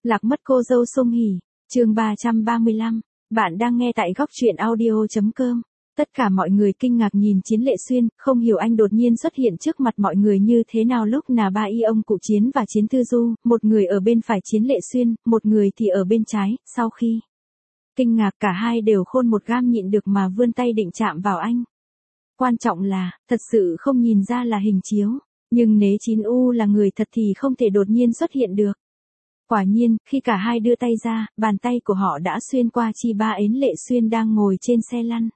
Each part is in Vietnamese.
Lạc mất cô dâu Song Hỷ, chương 335, bạn đang nghe tại góc truyện audio.com. Tất cả mọi người kinh ngạc nhìn Chiến Lệ Xuyên, không hiểu anh đột nhiên xuất hiện trước mặt mọi người như thế nào lúc nào ba y ông Cụ Chiến và Chiến Tư Du, một người ở bên phải Chiến Lệ Xuyên, một người thì ở bên trái, sau khi kinh ngạc cả hai đều khôn một gam nhịn được mà vươn tay định chạm vào anh. Quan trọng là, thật sự không nhìn ra là hình chiếu, nhưng nếu 9U là người thật thì không thể đột nhiên xuất hiện được. Quả nhiên, khi cả hai đưa tay ra, bàn tay của họ đã xuyên qua chi ba Ến Lệ Xuyên đang ngồi trên xe lăn.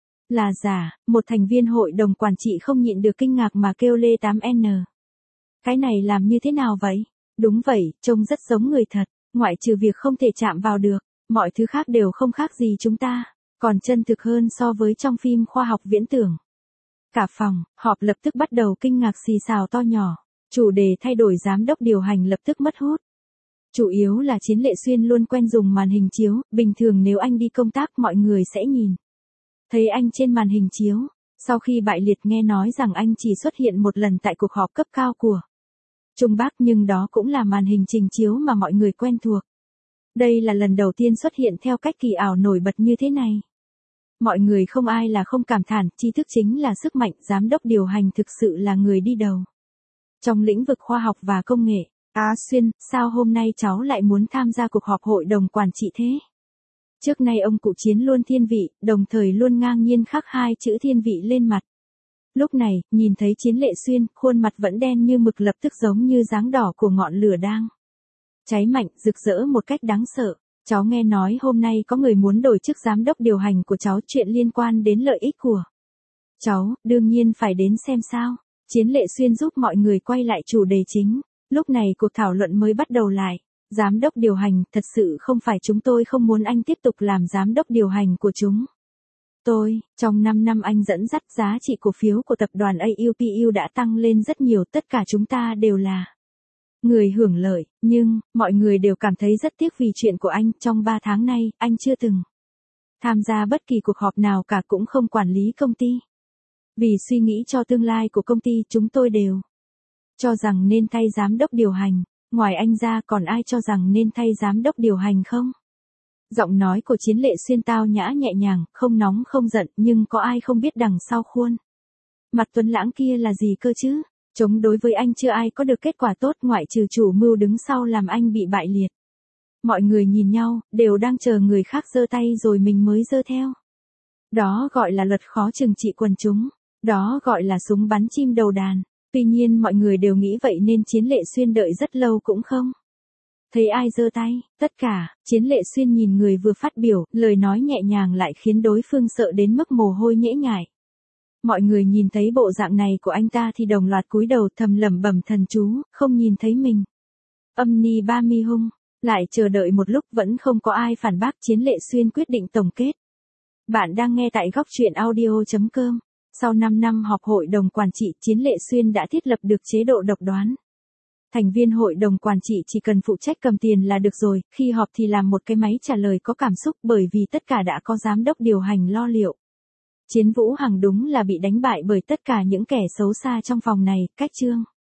Là giả, một thành viên hội đồng quản trị không nhịn được kinh ngạc mà kêu lê 8N. Cái này làm như thế nào vậy? Đúng vậy, trông rất giống người thật, ngoại trừ việc không thể chạm vào được, mọi thứ khác đều không khác gì chúng ta, còn chân thực hơn so với trong phim khoa học viễn tưởng. Cả phòng, họp lập tức bắt đầu kinh ngạc xì xào to nhỏ, chủ đề thay đổi giám đốc điều hành lập tức mất hút. Chủ yếu là Chiến Lệ Xuyên luôn quen dùng màn hình chiếu, bình thường nếu anh đi công tác mọi người sẽ nhìn thấy anh trên màn hình chiếu. Sau khi bại liệt nghe nói rằng anh chỉ xuất hiện một lần tại cuộc họp cấp cao của Trung Bắc nhưng đó cũng là màn hình trình chiếu mà mọi người quen thuộc. Đây là lần đầu tiên xuất hiện theo cách kỳ ảo nổi bật như thế này. Mọi người không ai là không cảm thán, tri thức chính là sức mạnh, giám đốc điều hành thực sự là người đi đầu trong lĩnh vực khoa học và công nghệ. Xuyên, sao hôm nay cháu lại muốn tham gia cuộc họp hội đồng quản trị thế? Trước nay ông Cụ Chiến luôn thiên vị, đồng thời luôn ngang nhiên khắc hai chữ thiên vị lên mặt. Lúc này, nhìn thấy Chiến Lệ Xuyên, khuôn mặt vẫn đen như mực lập tức giống như dáng đỏ của ngọn lửa đang cháy mạnh, rực rỡ một cách đáng sợ. Cháu nghe nói hôm nay có người muốn đổi chức giám đốc điều hành của cháu, chuyện liên quan đến lợi ích của cháu, đương nhiên phải đến xem sao. Chiến Lệ Xuyên giúp mọi người quay lại chủ đề chính. Lúc này cuộc thảo luận mới bắt đầu lại. Giám đốc điều hành, thật sự không phải chúng tôi không muốn anh tiếp tục làm giám đốc điều hành của chúng tôi. Trong 5 năm anh dẫn dắt, giá trị cổ phiếu của tập đoàn AUPU đã tăng lên rất nhiều, tất cả chúng ta đều là người hưởng lợi, nhưng mọi người đều cảm thấy rất tiếc vì chuyện của anh. Trong 3 tháng nay, anh chưa từng tham gia bất kỳ cuộc họp nào cả, cũng không quản lý công ty. Vì suy nghĩ cho tương lai của công ty, chúng tôi đều cho rằng nên thay giám đốc điều hành. Ngoài anh ra còn ai cho rằng nên thay giám đốc điều hành không? Giọng nói của Chiến Lệ Xuyên tao nhã nhẹ nhàng, không nóng không giận, nhưng có ai không biết đằng sau khuôn mặt tuấn lãng kia là gì cơ chứ? Chống đối với anh chưa ai có được kết quả tốt ngoại trừ chủ mưu đứng sau làm anh bị bại liệt. Mọi người nhìn nhau, đều đang chờ người khác giơ tay rồi mình mới giơ theo. Đó gọi là luật khó trừng trị quần chúng. Đó gọi là súng bắn chim đầu đàn. Tuy nhiên mọi người đều nghĩ vậy nên Chiến Lệ Xuyên đợi rất lâu cũng không thấy ai giơ tay. Tất cả, Chiến Lệ Xuyên nhìn người vừa phát biểu, lời nói nhẹ nhàng lại khiến đối phương sợ đến mức mồ hôi nhễ nhại. Mọi người nhìn thấy bộ dạng này của anh ta thì đồng loạt cúi đầu thầm lẩm bẩm thần chú, không nhìn thấy mình. Âm ni ba mi hung, lại chờ đợi một lúc vẫn không có ai phản bác. Chiến Lệ Xuyên quyết định tổng kết. Bạn đang nghe tại góc truyện audio.com. Sau 5 năm họp hội đồng quản trị, Chiến Lệ Xuyên đã thiết lập được chế độ độc đoán. Thành viên hội đồng quản trị chỉ cần phụ trách cầm tiền là được rồi, khi họp thì làm một cái máy trả lời có cảm xúc, bởi vì tất cả đã có giám đốc điều hành lo liệu. Chiến Vũ Hằng đúng là bị đánh bại bởi tất cả những kẻ xấu xa trong phòng này. Cách chương